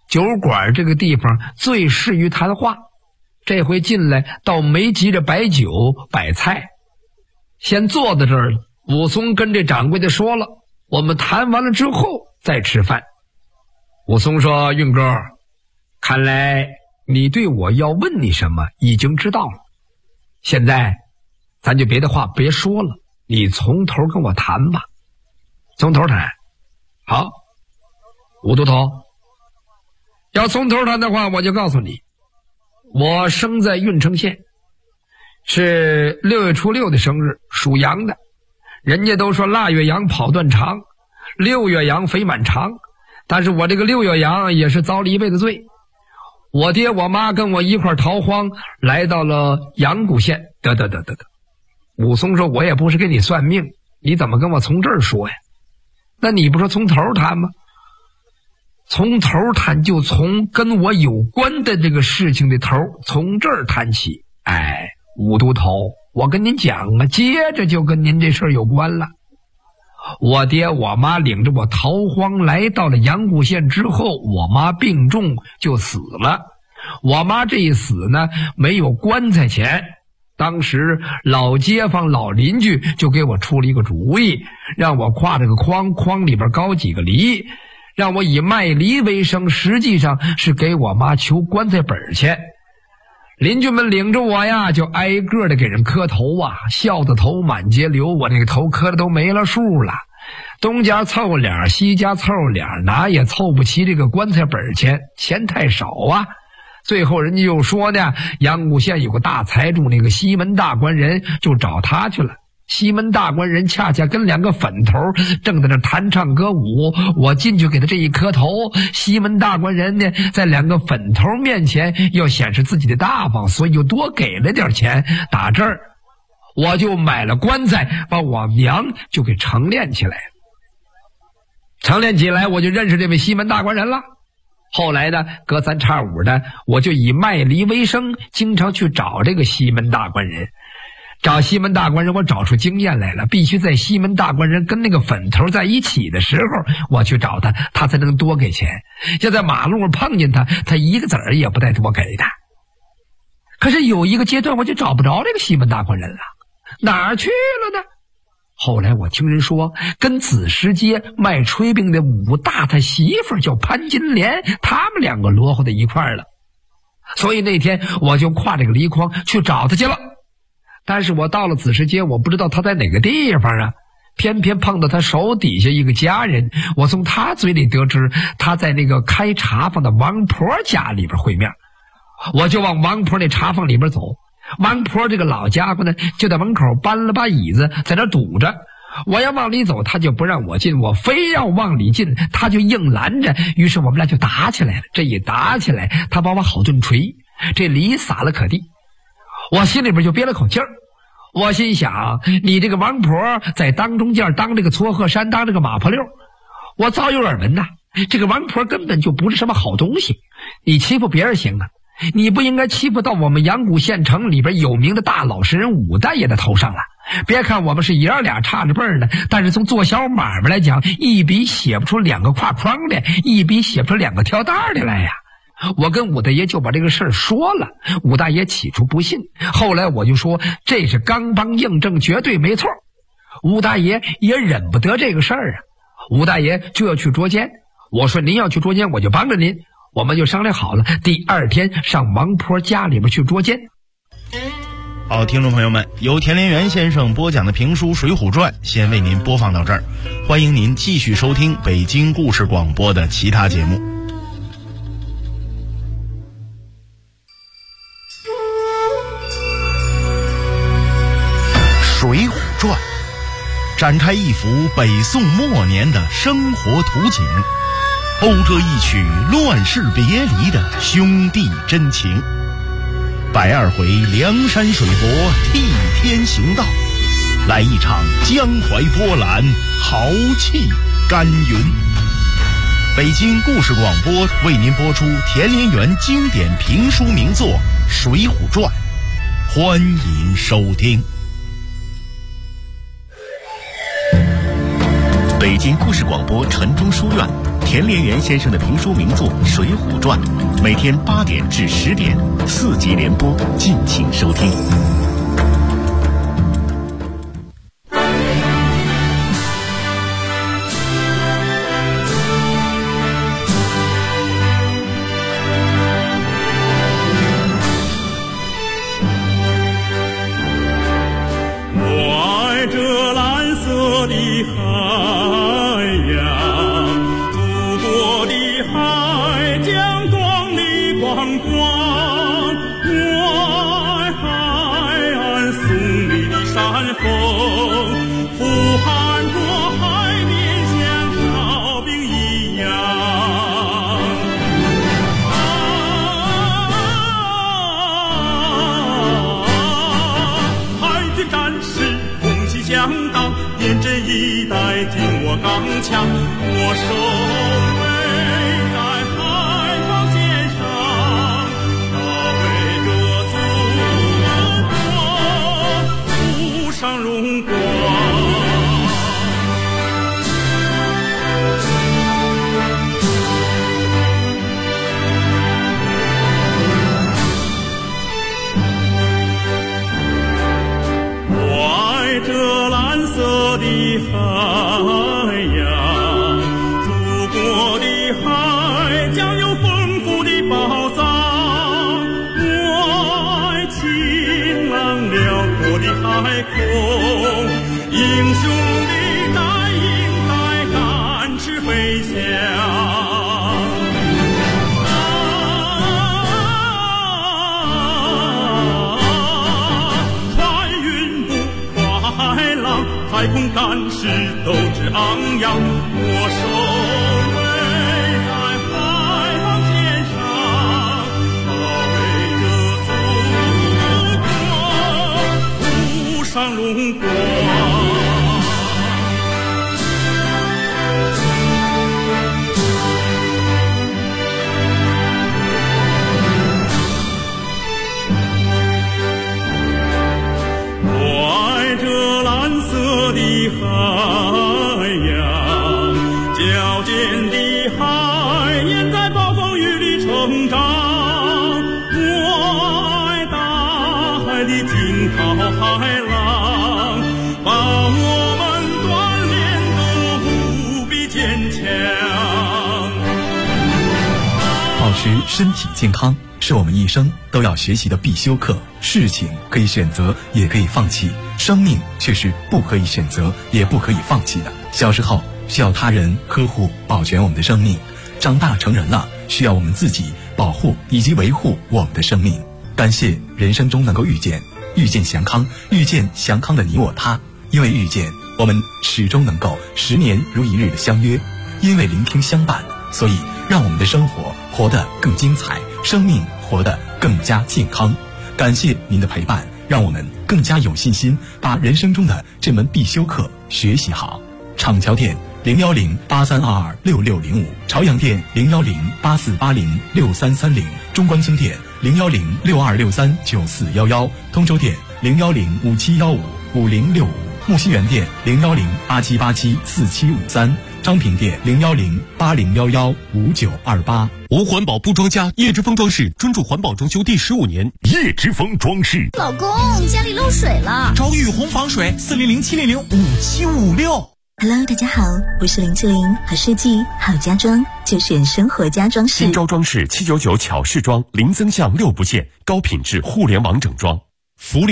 酒馆这个地方最适于谈话。这回进来倒没急着摆酒摆菜，先坐在这儿了。武松跟这掌柜的说了，我们谈完了之后再吃饭。武松说，运哥，看来你对我要问你什么已经知道了，现在咱就别的话别说了，你从头跟我谈吧。从头谈。好，武都头，要从头谈的话，我就告诉你，我生在郓城县，是6月初6的生日，属羊的。人家都说腊月羊跑断肠，6月羊肥满肠，但是我这个6月羊也是遭了一辈子罪。我爹我妈跟我一块逃荒来到了阳谷县。得。武松说，我也不是给你算命，你怎么跟我从这儿说呀？那你不说从头谈吗？从头谈就从跟我有关的这个事情的头，从这儿谈起。哎，武都头，我跟您讲啊，接着就跟您这事儿有关了。我爹我妈领着我逃荒来到了阳谷县之后，我妈病重就死了。我妈这一死呢，没有棺材钱，当时老街坊老邻居就给我出了一个主意，让我挎着个筐里边高几个梨，让我以卖梨为生，实际上是给我妈求棺材本钱。邻居们领着我呀，就挨个的给人磕头啊，笑得头满街流，我那个头磕的都没了数了。东家凑脸，西家凑脸，哪也凑不齐这个棺材本钱，钱太少啊。最后人家又说呢，阳谷县有个大财主，那个西门大官人，就找他去了。西门大官人恰恰跟2个粉头正在那弹唱歌舞，我进去给他这一磕头，西门大官人呢在2个粉头面前要显示自己的大方，所以又多给了点钱。打这儿我就买了棺材，把我娘就给成殓起来了。成殓起来我就认识这位西门大官人了。后来呢，隔3差5的我就以卖梨为生，经常去找这个西门大官人。找西门大官人我找出经验来了，必须在西门大官人跟那个粉头在一起的时候我去找他，他才能多给钱。要在马路上碰见他，他一个子儿也不带多给的。可是有一个阶段我就找不着这个西门大官人了，哪儿去了呢？后来我听人说，跟子时街卖炊饼的武大他媳妇叫潘金莲，他们2个摞合在一块儿了。所以那天我就挎这个梨筐去找他去了。但是我到了子时街，我不知道他在哪个地方啊，偏偏碰到他手底下一个家人，我从他嘴里得知他在那个开茶坊的王婆家里边会面。我就往王婆那茶坊里边走，王婆这个老家伙呢就在门口搬了把椅子在那堵着，我要往里走他就不让我进，我非要往里进他就硬拦着，于是我们俩就打起来了。这一打起来，他把我好顿捶，这梨撒了可地。我心里边就憋了口气儿，我心想，你这个王婆在当中间当这个撮合山，当这个马婆溜，我早有耳闻呐。这个王婆根本就不是什么好东西，你欺负别人行啊，你不应该欺负到我们阳谷县城里边有名的大老实人武大爷的头上了。别看我们是爷俩差着辈儿的，但是从做小买卖来讲，一笔写不出2个挎筐的，一笔写不出2个挑担的来呀。我跟武大爷就把这个事儿说了，武大爷起初不信，后来我就说这是刚帮硬证，绝对没错。武大爷也忍不得这个事儿啊，武大爷就要去捉奸。我说您要去捉奸，我就帮着您。我们就商量好了，第2天上王婆家里边去捉奸。 好，听众朋友们，由田连元先生播讲的评书《水浒传》先为您播放到这儿，欢迎您继续收听北京故事广播的其他节目。《水浒传》展开一幅北宋末年的生活图景，讴歌一曲乱世别离的兄弟真情。120回梁山水泊替天行道，来一场江淮波澜，豪气干云。北京故事广播为您播出田连元经典评书名作《水浒传》，欢迎收听。 北京故事广播城中书院田连元先生的评书名作《水浒传》，每天8点至10点，4集连播，敬请收听。 刚强，我守卫在海防线上，保卫着祖国，谱上荣光。我爱这蓝色的海。海空，英雄的带领在展翅飞翔。穿云雾，跨海浪，太空战士斗志昂扬。我守卫在海防线上，保卫着祖国，上荣光。我爱这蓝色的海洋，矫健的海燕在暴风雨里成长。我爱大海的惊涛骇浪，把我们锻炼得无比坚强。 保持身体健康是我们一生都要学习的必修课。事情可以选择，也可以放弃，生命却是不可以选择，也不可以放弃的。小时候需要他人呵护保全我们的生命，长大成人了需要我们自己保护以及维护我们的生命。感谢人生中能够遇见祥康，遇见祥康的你我他。因为遇见，我们始终能够10年如一日的相约；因为聆听相伴，所以让我们的生活活得更精彩，生命活得更加健康。感谢您的陪伴，让我们更加有信心把人生中的这门必修课学习好。厂桥店01083226605，朝阳店01084806330，中关村店01062639411，通州店01057155065，木樨园店01087874753，昌平店01080115928。 无环保不装家，叶之峰装饰专注环保装修第15年。 叶之峰装饰。 老公，家里漏水了， 找雨虹防水，400-700-5756。 Hello， 大家好，我是林志玲，好设计好家装就选生活家装饰。 新招装饰799巧饰装，零增项6不限，高品质互联网整装。福利